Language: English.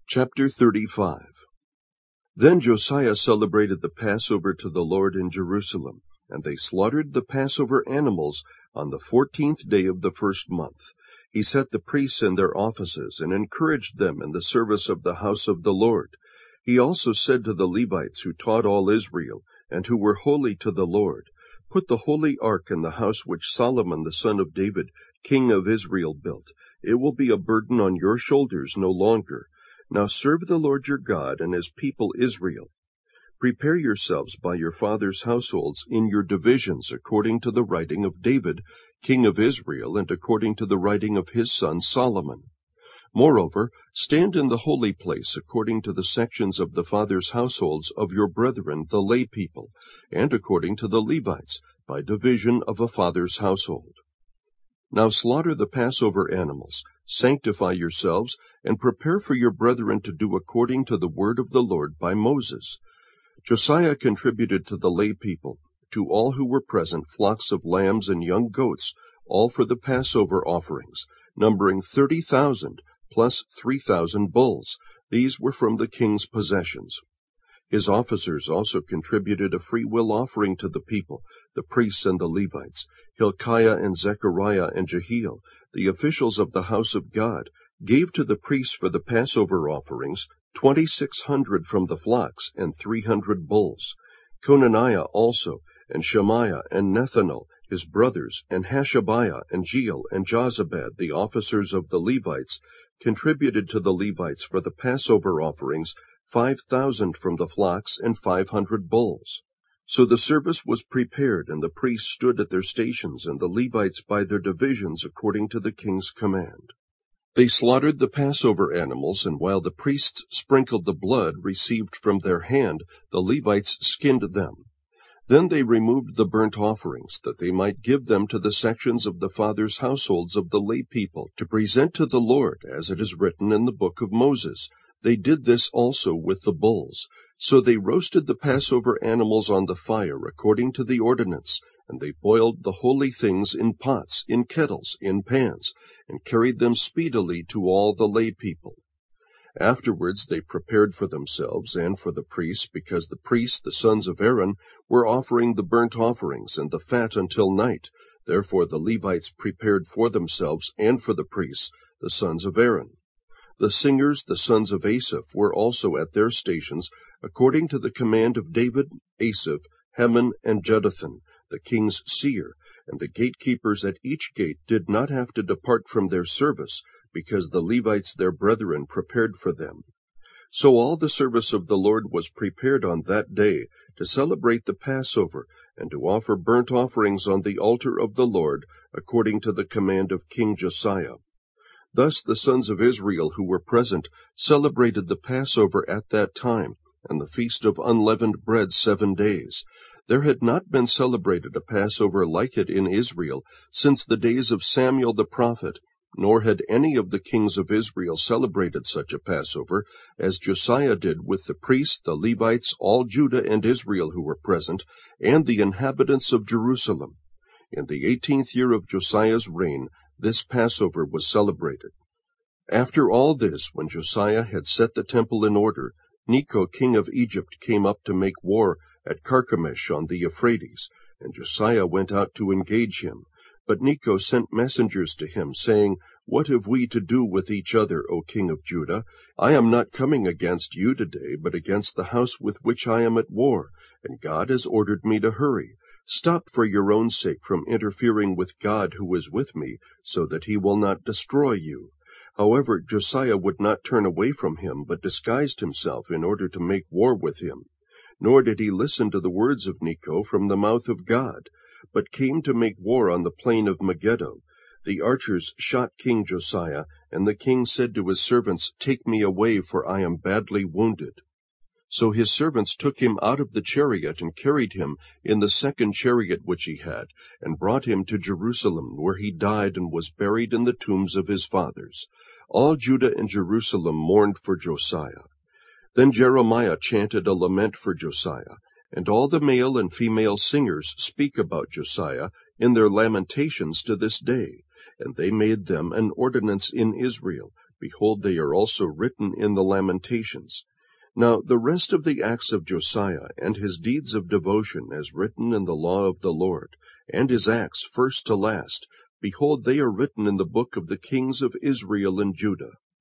Chapter 35. Then Josiah celebrated the Passover to the Lord in Jerusalem, and they slaughtered the Passover animals on the 14th day of the first month. He set the priests in their offices, and encouraged them in the service of the house of the Lord. He also said to the Levites who taught all Israel, and who were holy to the Lord, "Put the holy ark in the house which Solomon the son of David, king of Israel, built. It will be a burden on your shoulders no longer. Now serve the Lord your God and his people Israel. Prepare yourselves by your fathers' households in your divisions according to the writing of David, king of Israel, and according to the writing of his son Solomon. Moreover, stand in the holy place according to the sections of the fathers' households of your brethren, the lay people, and according to the Levites, by division of a father's household. Now slaughter the Passover animals, sanctify yourselves, and prepare for your brethren to do according to the word of the Lord by Moses." Josiah contributed to the lay people, to all who were present, flocks of lambs and young goats, all for the Passover offerings, numbering 30,000, plus 3,000 bulls. These were from the king's possessions. His officers also contributed a freewill offering to the people, the priests and the Levites. Hilkiah and Zechariah and Jehiel, the officials of the house of God, gave to the priests for the Passover offerings 2,600 from the flocks and 300 bulls. Conaniah also, and Shemaiah and Nethanel, his brothers, and Hashabiah and Jeiel and Jozabad, the officers of the Levites, contributed to the Levites for the Passover offerings 5,000 from the flocks and 500 bulls. So the service was prepared, and the priests stood at their stations, and the Levites by their divisions according to the king's command. They slaughtered the Passover animals, and while the priests sprinkled the blood received from their hand, the Levites skinned them. Then they removed the burnt offerings, that they might give them to the sections of the fathers' households of the lay people, to present to the Lord, as it is written in the book of Moses. They did this also with the bulls. So they roasted the Passover animals on the fire according to the ordinance, and they boiled the holy things in pots, in kettles, in pans, and carried them speedily to all the lay people. Afterwards they prepared for themselves and for the priests, because the priests, the sons of Aaron, were offering the burnt offerings and the fat until night. Therefore the Levites prepared for themselves and for the priests, the sons of Aaron. The singers, the sons of Asaph, were also at their stations, according to the command of David, Asaph, Heman, and Jeduthun, the king's seer, and the gatekeepers at each gate did not have to depart from their service, because the Levites their brethren prepared for them. So all the service of the Lord was prepared on that day, to celebrate the Passover, and to offer burnt offerings on the altar of the Lord, according to the command of King Josiah. Thus the sons of Israel who were present celebrated the Passover at that time, and the feast of unleavened bread 7 days. There had not been celebrated a Passover like it in Israel since the days of Samuel the prophet, nor had any of the kings of Israel celebrated such a Passover as Josiah did with the priests, the Levites, all Judah and Israel who were present, and the inhabitants of Jerusalem. In the 18th year of Josiah's reign, this Passover was celebrated. After all this, when Josiah had set the temple in order, Necho king of Egypt came up to make war at Carchemish on the Euphrates, and Josiah went out to engage him. But Necho sent messengers to him, saying, "What have we to do with each other, O king of Judah? I am not coming against you today, but against the house with which I am at war, and God has ordered me to hurry. Stop for your own sake from interfering with God who is with me, so that he will not destroy you." However, Josiah would not turn away from him, but disguised himself in order to make war with him. Nor did he listen to the words of Necho from the mouth of God, but came to make war on the plain of Megiddo. The archers shot King Josiah, and the king said to his servants, "Take me away, for I am badly wounded." So his servants took him out of the chariot and carried him in the second chariot which he had, and brought him to Jerusalem, where he died and was buried in the tombs of his fathers. All Judah and Jerusalem mourned for Josiah. Then Jeremiah chanted a lament for Josiah, and all the male and female singers speak about Josiah in their lamentations to this day. And they made them an ordinance in Israel, Behold, they are also written in the Lamentations. Now the rest of the acts of Josiah, and his deeds of devotion, as written in the law of the Lord, and his acts first to last, behold, they are written in the book of the kings of Israel and Judah.